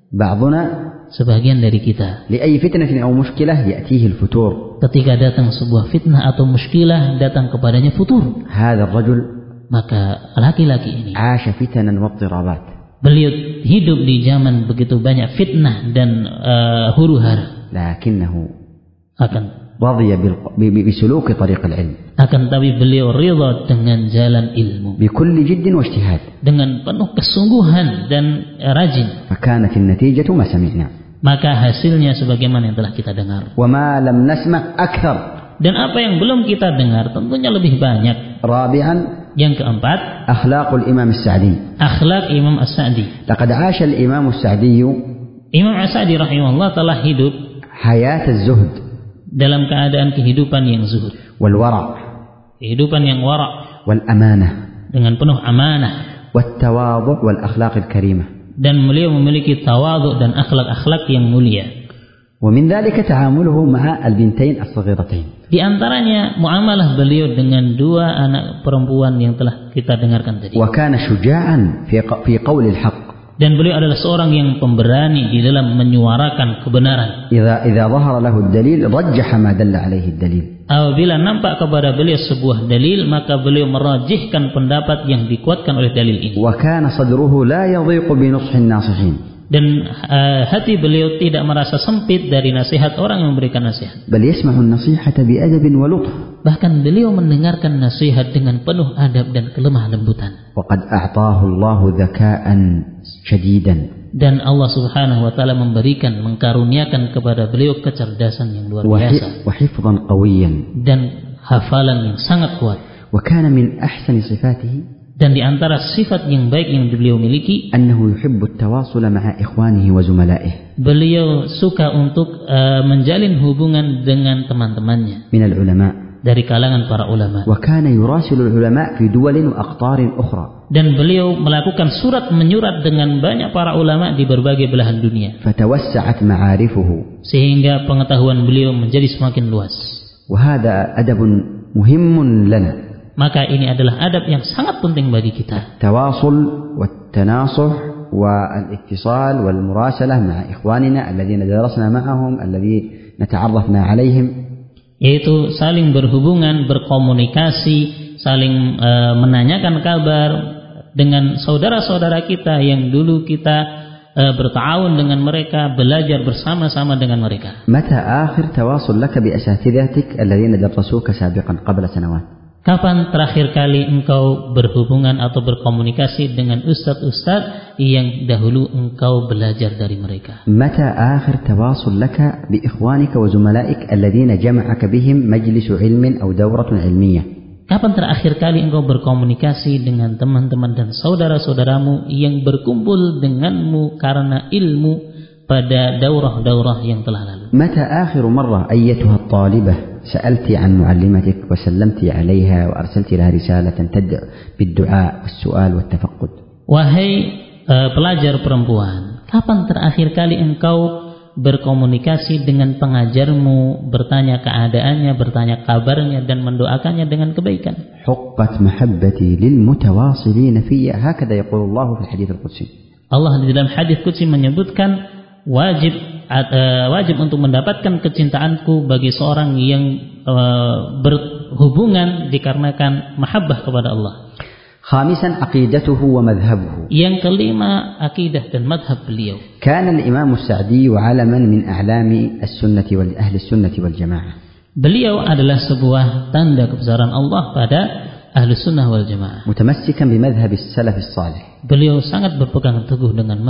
بعضنا Sebagian dari kita لأي فتنة أو مشكلة يأتيه الفتور. ketika datang sebuah fitnah atau muskilah, datang kepadanya futur. هذا الرجل Maka laki-laki ini عاش فتنا واضطرابات. beliau hidup di zaman begitu banyak fitnah dan huru-hara, لكنه akan رضي بسلوك طريق العلم tapi beliau ridha dengan jalan ilmu بكل جد واجتهاد. dengan penuh kesungguhan dan rajin. فكانت النتيجة ما سمعنا Maka hasilnya sebagaimana yang telah kita dengar. وما لم نسمع أكثر. Dan apa yang belum kita dengar tentunya lebih banyak. رابعا Yang keempat, أخلاق الإمام السعدي. akhlak Imam As-Sa'di. لقد عاش الإمام السعدي Imam As-Sa'di rahimahullah telah hidup حياة الزهد dalam keadaan kehidupan yang zuhud, والورع kehidupan yang wara', والأمانة dengan penuh amanah, والتواضع والأخلاق الكريمة. dan beliau memiliki tawadhu dan akhlak-akhlak yang mulia. ومن ذلك تعامله مع البنتين الصغيرتين. Di antaranya muamalah beliau dengan dua anak perempuan yang telah kita dengarkan tadi. وكان شجاعا في قول الحق. Dan beliau adalah seorang yang pemberani di dalam menyuarakan kebenaran. إذا ظهر له الدليل رجح ما دل عليه الدليل. Apabila nampak kepada beliau sebuah dalil, maka beliau merajihkan pendapat yang dikuatkan oleh dalil ini. وكان صدره لا يضيق بنصح الناصحين. Dan hati beliau tidak merasa sempit dari nasihat orang yang memberikan nasihat. بل يسمع النصيحة بأدب ولطف. Bahkan beliau mendengarkan nasihat dengan penuh adab dan kelemah lembutan. وقد أعطاه الله ذكاء شديدا. Dan Allah Subhanahu wa taala mengkaruniakan kepada beliau kecerdasan yang luar biasa وحفظا قويا. dan hafalan yang sangat kuat. وكان من أحسن صفاته Dan di antara sifat yang baik yang beliau miliki, أنه يحب التواصل مع إخوانه وزملائه beliau suka untuk menjalin hubungan dengan teman-temannya من العلماء. dari kalangan para ulama. وكان يراسل العلماء في دول وأقطار أخرى. Dan beliau melakukan surat menyurat dengan banyak para ulama di berbagai belahan dunia, فتوسعت معارفه. sehingga pengetahuan beliau menjadi semakin luas. وهذا أدب مهم لنا. Maka ini adalah adab yang sangat penting bagi kita. التواصل والتناصح والاتصال والمراسلة مع إخواننا الذين درسنا معهم الذين نتعرفنا عليهم. Yaitu saling berhubungan, berkomunikasi, saling menanyakan kabar dengan saudara-saudara kita yang dulu kita bertawun dengan mereka, belajar bersama-sama dengan mereka. متى آخر تواصل لك بأساتذتك الذين درسوك سابقا قبل سنوات؟ Kapan terakhir kali engkau berhubungan atau berkomunikasi dengan ustadz-ustadz yang dahulu engkau belajar dari mereka? متى آخر تواصل لك بإخوانك وزملائك الذين جمعك بهم مجلس علم أو دورة علمية؟ Kapan terakhir kali engkau berkomunikasi dengan teman-teman dan saudara-saudaramu yang berkumpul denganmu karena ilmu pada daurah-daurah yang telah lalu? متى آخر مرة أيتها الطالبة سألت عن معلمتك وسلمت عليها وأرسلت لها رسالة تدعو بالدعاء والسؤال والتفقد؟ Wahai pelajar perempuan, kapan terakhir kali engkau berkomunikasi dengan pengajarmu, bertanya keadaannya, bertanya kabarnya, dan mendoakannya dengan kebaikan? حقت محبتي للمتواصلين في هكذا يقول الله في الحديث القدسي. Allah di dalam hadis qudsi menyebutkan wajib untuk mendapatkan kecintaanku bagi seorang yang berhubungan dikarenakan mahabbah kepada Allah. خامسا عقيدته ومذهبه. Yang kelima, akidah dan madhab beliau. كان الإمام السعدي علما من أعلام السنة والأهل السنة والجماعة. Beliau adalah sebuah tanda kebesaran Allah pada ahli sunnah wal jamaah. متمسكا بمذهب السلف الصالح. Beliau sangat berpegang teguh dengan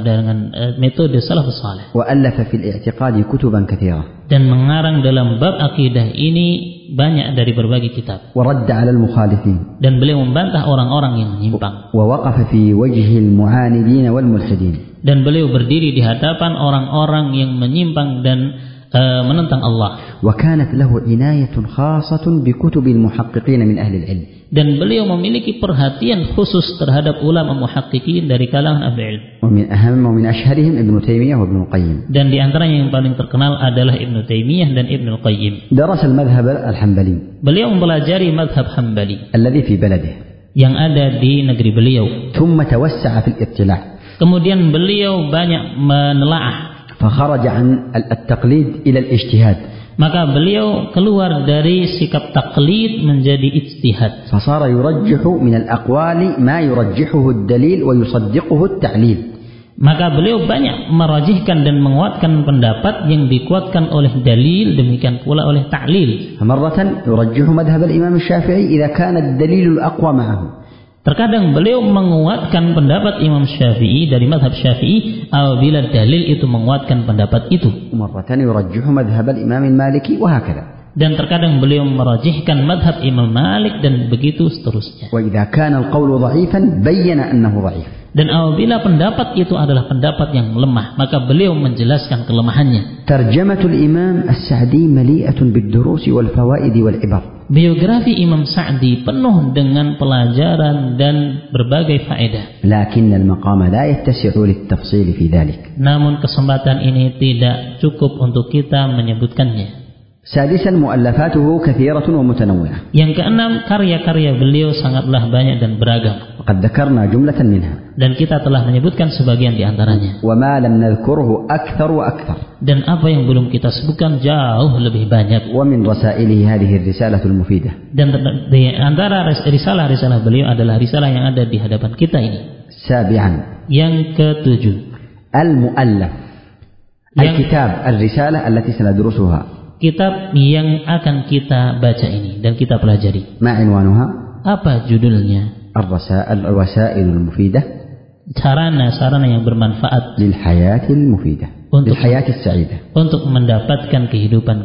metode salafus salih. وألف في الاعتقاد كتبا كثيرة. Dan mengarang dalam bab akidah ini banyak dari berbagai kitab. ورد على المخالفين. Dan beliau membantah orang-orang yang menyimpang. ووقف في وجه المعاندين والملحدين. Dan beliau berdiri di hadapan orang-orang yang menyimpang dan menentang Allah. وكانت له عناية خاصة بكتب المحققين من أهل العلم. Dan beliau memiliki perhatian khusus terhadap ulama muhaqqiqin dari kalangan ahli ilmu. ومن أشهرهم ابن تيمية وابن القيم. Dan di antaranya yang paling terkenal adalah Ibnu Taimiyah dan Ibnu Qayyim. درس المذهب الحنبلي. Beliau mempelajari mazhab Hambali الذي في بلده. yang ada di negeri beliau. ثم توسع في الاطلاع. Kemudian beliau banyak menelaah. فخرج عن التقليد إلى الاجتهاد. Maka beliau keluar dari sikap taklid menjadi ijtihad. فصار يرجح من الأقوال ما يرجحه الدليل ويصدقه التعليل. Maka beliau banyak merajihkan dan menguatkan pendapat yang dikuatkan oleh dalil, demikian pula oleh ta'lil. مرة يرجح مذهب الإمام الشافعي إذا كان الدليل الأقوى معه. Terkadang beliau menguatkan pendapat Imam Syafi'i dari mazhab Syafi'i apabila dalil itu menguatkan pendapat itu. مرة يرجح مذهب الإمام المالكي وهكذا. Dan terkadang beliau merajihkan mazhab Imam Malik dan begitu seterusnya. وإذا كان القول ضعيفا بين أنه ضعيف. Dan apabila pendapat itu adalah pendapat yang lemah, maka beliau menjelaskan kelemahannya. ترجمة الإمام السعدي مليئة بالدروس والفوائد والعبر. Biografi Imam Sa'di penuh dengan pelajaran dan berbagai faedah. لكن المقام لا يتسع للتفصيل في ذلك. Namun kesempatan ini tidak cukup untuk kita menyebutkannya. سادسا مؤلفاته كثيرة ومتنوعة. Yang keenam, karya-karya beliau sangatlah banyak dan beragam. وقد ذكرنا جملة منها. Dan kita telah menyebutkan sebagian di antaranya. وما لم نذكره أكثر وأكثر. Dan apa yang belum kita sebutkan jauh lebih banyak. ومن رسائله هذه الرسالة المفيدة. Dan di antara risalah-risalah beliau adalah risalah yang ada di hadapan kita ini. سابعا. Yang ketujuh. المؤلف. الكتاب الرسالة التي سندرسها. Kitab yang akan kita baca ini dan kita pelajari. ما عنوانها؟ Apa judulnya? الوسائل المفيدة. Sarana-sarana yang bermanfaat للحياة المفيدة. للحياة السعيدة. Untuk mendapatkan kehidupan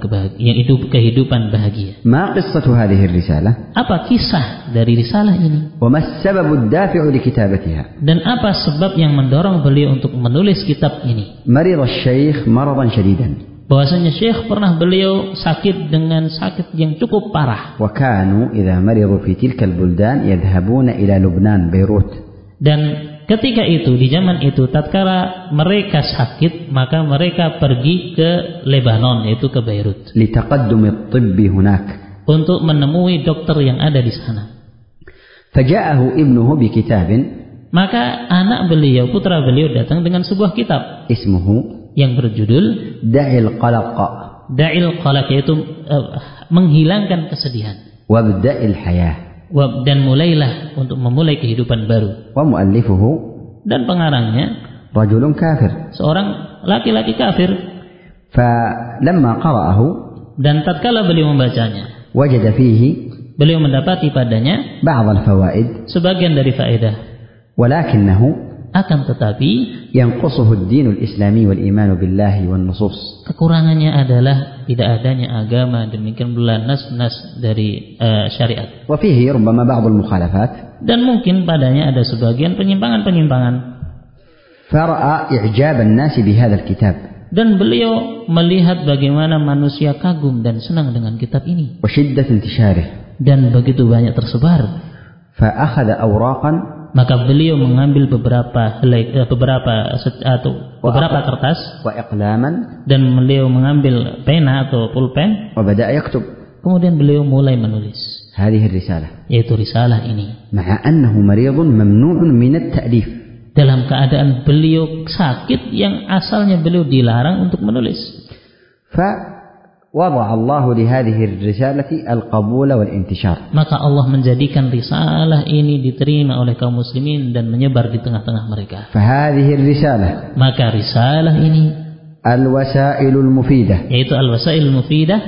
bahagia. ما قصة هذه الرسالة؟ Apa kisah dari risalah ini? وما السبب الدافع لكتابتها؟ Dan apa sebab yang mendorong beliau untuk menulis kitab ini? مرض الشيخ مرضا شديدا. Bahwasanya Syekh pernah beliau sakit dengan sakit yang cukup parah. وكانوا إذا مرضوا في تلك البلدان يذهبون إلى لبنان بيروت. Dan ketika itu, di zaman itu, tatkala mereka sakit, maka mereka pergi ke Lebanon, yaitu ke Beirut. لتقدم الطب هناك. Untuk menemui dokter yang ada di sana. فجاءه ابنه بكتاب. Maka anak beliau, putra beliau datang dengan sebuah kitab. اسمه yang berjudul Da'il Qalaq. Da'il Qalaq, yaitu menghilangkan kesedihan. Wabda'il Hayah. Dan mulailah untuk memulai kehidupan baru. Wa muallifuhu. Dan pengarangnya rajulun kafir. Seorang laki-laki kafir. Falamma qara'ahu. Dan tatkala beliau membacanya, wajada fihi. Beliau mendapati padanya ba'd al-fawaid. Sebagian dari faedah. Walakinahu. Akan tetapi yanqusuhu ad-din al-islami wal iman billahi wan nusus. Kekurangannya adalah tidak adanya agama, demikian pula nas-nas dari syariat. Wa fihi rubbama ba'd al-mukhalafat. Dan mungkin padanya ada sebagian penyimpangan-penyimpangan. Fara'a i'jab an-nas bi hadzal kitab. Dan beliau melihat bagaimana manusia kagum dan senang dengan kitab ini. Wa shiddat intisharih. Dan begitu banyak tersebar. Fa akhadha awraqan. Maka beliau mengambil beberapa kertas dan beliau mengambil pena atau pulpen. Kemudian beliau mulai menulis. Yaitu risalah ini. Dalam keadaan beliau sakit yang asalnya beliau dilarang untuk menulis. وضع الله لهذه الرسالة القبول والانتشار. Maka Allah menjadikan risalah ini diterima oleh kaum muslimin dan menyebar di tengah-tengah mereka. فهذه الرسالة, maka risalah ini, الوسائل المفيدة, yaitu al-wasail mufidah,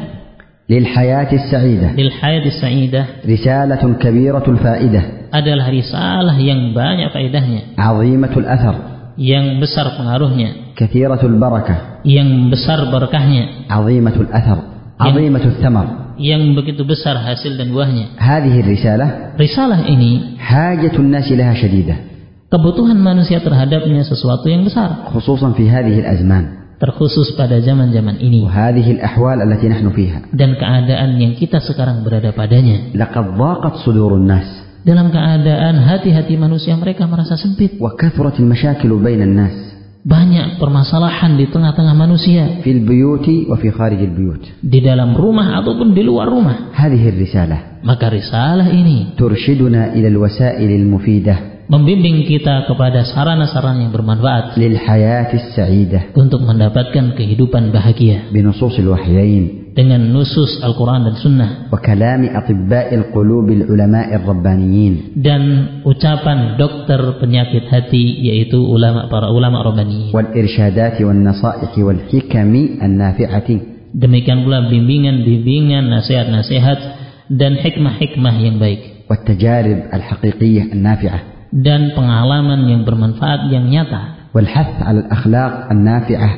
للحياة السعيدة, للحياة السعيدة, رسالة كبيرة الفائدة, adalah risalah yang banyak faedahnya, عظيمة الأثر, yang besar pengaruhnya, كثيرة البركة, yang besar berkahnya, عظيمة الأثر, عظيمة الثمر, yang begitu besar hasil dan buahnya. هذه الرسالة, risalah ini, حاجة الناس لها شديدة, kebutuhan manusia terhadapnya sesuatu yang besar, خصوصا في هذه الأزمان, terkhusus pada zaman-zaman ini, وهذه الأحوال التي نحن فيها, dan keadaan yang kita sekarang berada padanya. لقد ضاقت صدور الناس, dalam keadaan hati-hati manusia mereka merasa sempit, وكثرت المشاكل بين الناس, banyak permasalahan di tengah-tengah manusia, في البيوت وفي خارج البيوت. di dalam rumah ataupun di luar rumah. هذه الرسالة Maka risalah ini ترشدنا إلى الوسائل المفيدة membimbing kita kepada sarana-sarana yang bermanfaat للحياة السعيدة untuk mendapatkan kehidupan bahagia بنصوص الوحيين dengan nusus Al-Quran dan Sunnah, وكلام أطباء القلوب العلماء الربانيين dan ucapan dokter penyakit hati, yaitu para ulama rabbaniyin. والإرشادات والنصائح والحكم النافعة. Demikian pula bimbingan-bimbingan, nasihat-nasihat dan hikmah-hikmah yang baik, والتجارب الحقيقية النافعة. dan pengalaman yang bermanfaat yang nyata, والحث على الأخلاق النافعة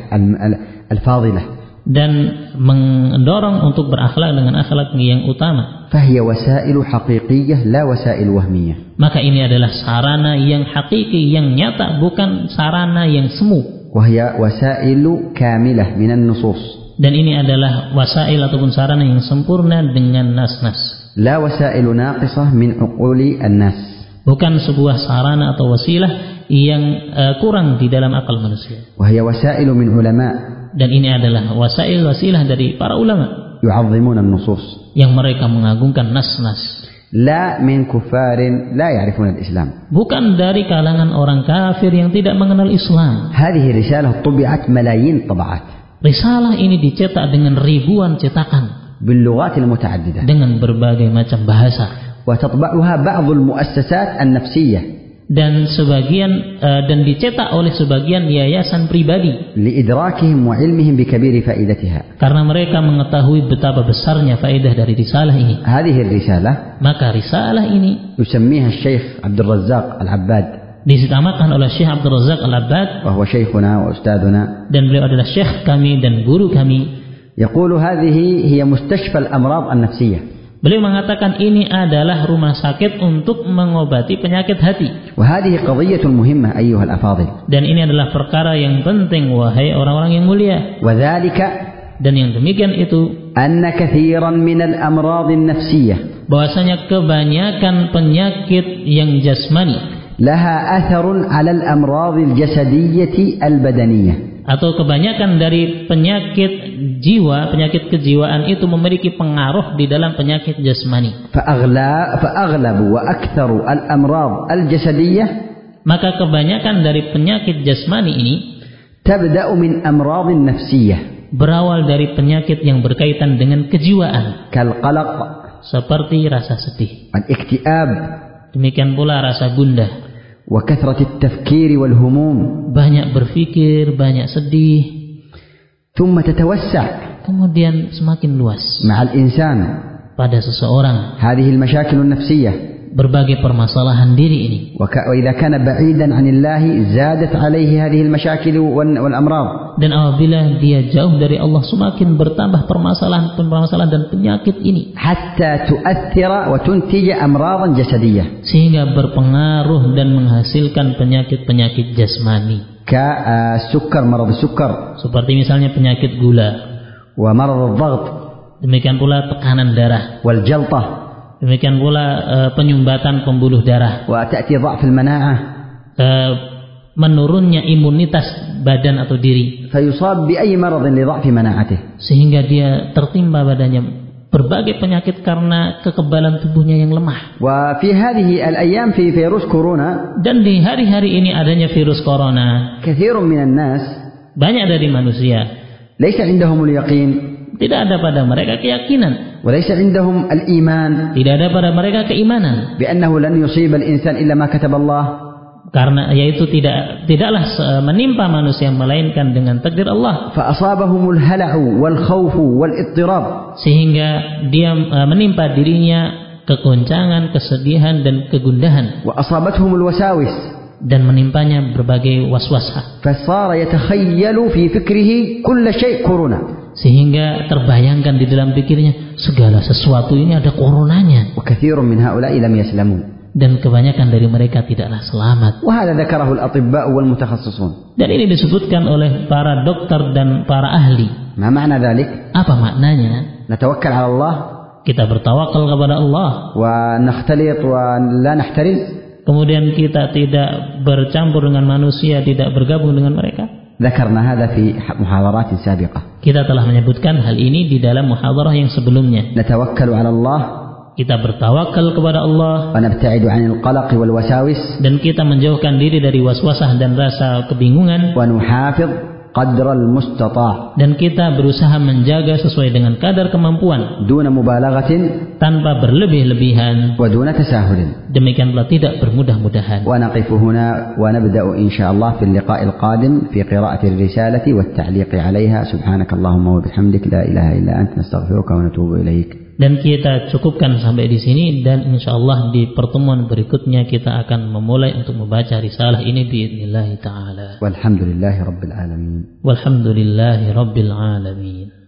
الفاضلة. dan mendorong untuk berakhlak dengan akhlak yang utama. فهي وسائل حقيقية لا وسائل وهمية. Maka ini adalah sarana yang hakiki, yang nyata, bukan sarana yang semu. وهي وسائل كاملة من النصوص. Dan ini adalah wasail ataupun sarana yang sempurna dengan nas-nas. لا وسائل ناقصة من عقول الناس. Bukan sebuah sarana atau wasilah yang kurang di dalam akal manusia. وهي وسائل من علماء. Dan ini adalah wasail wasilah dari para ulama يعظمون النصوص. yang mereka mengagungkan nas-nas. لا من كفار لا يعرفون الإسلام. Bukan dari kalangan orang kafir yang tidak mengenal Islam. هذه الرسالة طبعت ملايين طبعات. Risalah ini dicetak dengan ribuan cetakan, باللغات المتعددة. dengan berbagai macam bahasa. وتطبعها بعض المؤسسات النفسية. Dan dicetak oleh sebagian yayasan pribadi, لإدراكهم وعلمهم بكبير فائدتها. karena mereka mengetahui betapa besarnya faedah dari risalah ini. هذه الرسالة Maka risalah ini يسميها الشيخ عبد الرزاق العباد، disamakan oleh Syekh Abdul Razak Al-Abbad, وهو شيخنا وأستاذنا. dan beliau adalah syekh kami dan guru kami. يقول هذه هي مستشفى الأمراض النفسية. Beliau mengatakan ini adalah rumah sakit untuk mengobati penyakit hati. وهذه قضية مهمة أيها الأفاضل. Dan ini adalah perkara yang penting, wahai orang-orang yang mulia. وذلك Dan yang demikian itu, أن كثيرا من الأمراض النفسية bahwasanya kebanyakan penyakit yang jasmani لها أثر على الأمراض الجسدية البدنية. atau kebanyakan dari penyakit jiwa, penyakit kejiwaan itu memiliki pengaruh di dalam penyakit jasmani. فأغلب وأكثر الأمراض الجسدية Maka kebanyakan dari penyakit jasmani ini تبدأ من أمراض نفسية berawal dari penyakit yang berkaitan dengan kejiwaan, كالقلق، seperti rasa sedih, الاكتئاب، demikian pula rasa gundah, وكثرة التفكير والهموم. banyak berpikir, banyak sedih, ثم تتوسع kemudian semakin luas مع الإنسان pada seseorang هذه المشاكل النفسية. berbagai permasalahan diri ini. وإذا كان بعيدا عن الله زادت عليه هذه المشاكل والأمراض. Dan apabila dia jauh dari Allah, semakin bertambah permasalahan dan penyakit ini, حتى تؤثر وتنتج أمراضا جسدية. sehingga berpengaruh dan menghasilkan penyakit-penyakit jasmani. كالسكر، مرض السكر، Seperti misalnya penyakit gula, ومرض الضغط، demikian pula tekanan darah, والجلطة، demikian pula penyumbatan pembuluh darah, وتأتي ضعف المناعة، menurunnya imunitas badan atau diri, فيصاب بأي مرض لضعف مناعته. sehingga dia tertimpa badannya berbagai penyakit karena kekebalan tubuhnya yang lemah. وفي هذه الأيام في فيروس كورونا Dan di hari-hari ini adanya virus corona, كثير من الناس banyak dari manusia ليس عندهم اليقين Tidak ada pada mereka keyakinan. وليس عندهم الإيمان Tidak ada pada mereka keimanan. بأنه لن يصيب الإنسان إلا ما كتب الله. Karena yaitu tidaklah menimpa manusia melainkan dengan takdir Allah. فأصابهم الهلع والخوف والاضطراب. Sehingga dia menimpa dirinya kegoncangan, kesedihan dan kegundahan. وأصابتهم الوساوس. Dan menimpanya berbagai waswasa. فصار يتخيل في فكره كل شيء كورونا. Sehingga terbayangkan di dalam pikirnya segala sesuatu ini ada coronanya. وكثير من هؤلاء لم يسلموا. Dan kebanyakan dari mereka tidaklah selamat. وهذا ذكره الأطباء والمتخصصون. Dan ini disebutkan oleh para dokter dan para ahli. ما معنى ذلك؟ Apa maknanya? نتوكل على الله. Kita bertawakal kepada Allah. ونختلط ولا نحترز. Kemudian kita tidak bercampur dengan manusia, tidak bergabung dengan mereka. ذكرنا هذا في محاضرات سابقة. Kita telah menyebutkan hal ini di dalam muhadarah yang sebelumnya. نتوكل على الله. Kita bertawakal kepada Allah. ونبتعد عن القلق والوساوس. Dan kita menjauhkan diri dari waswasah dan rasa kebingungan. ونحافظ قدر المستطاع. Dan kita berusaha menjaga sesuai dengan kadar kemampuan. دون مبالغة. Tanpa berlebih-lebihan. ودون تساهل. Demikian pula tidak bermudah-mudahan. ونقف هنا ونبدأ إن شاء الله في اللقاء القادم في قراءة الرسالة والتعليق عليها. سبحانك اللهم وبحمدك لا إله إلا أنت نستغفرك ونتوب إليك. Dan kita cukupkan sampai di sini, dan insyaallah di pertemuan berikutnya kita akan memulai untuk membaca risalah ini biidznillah taala. Walhamdulillahi rabbil alamin. Walhamdulillahi rabbil alamin.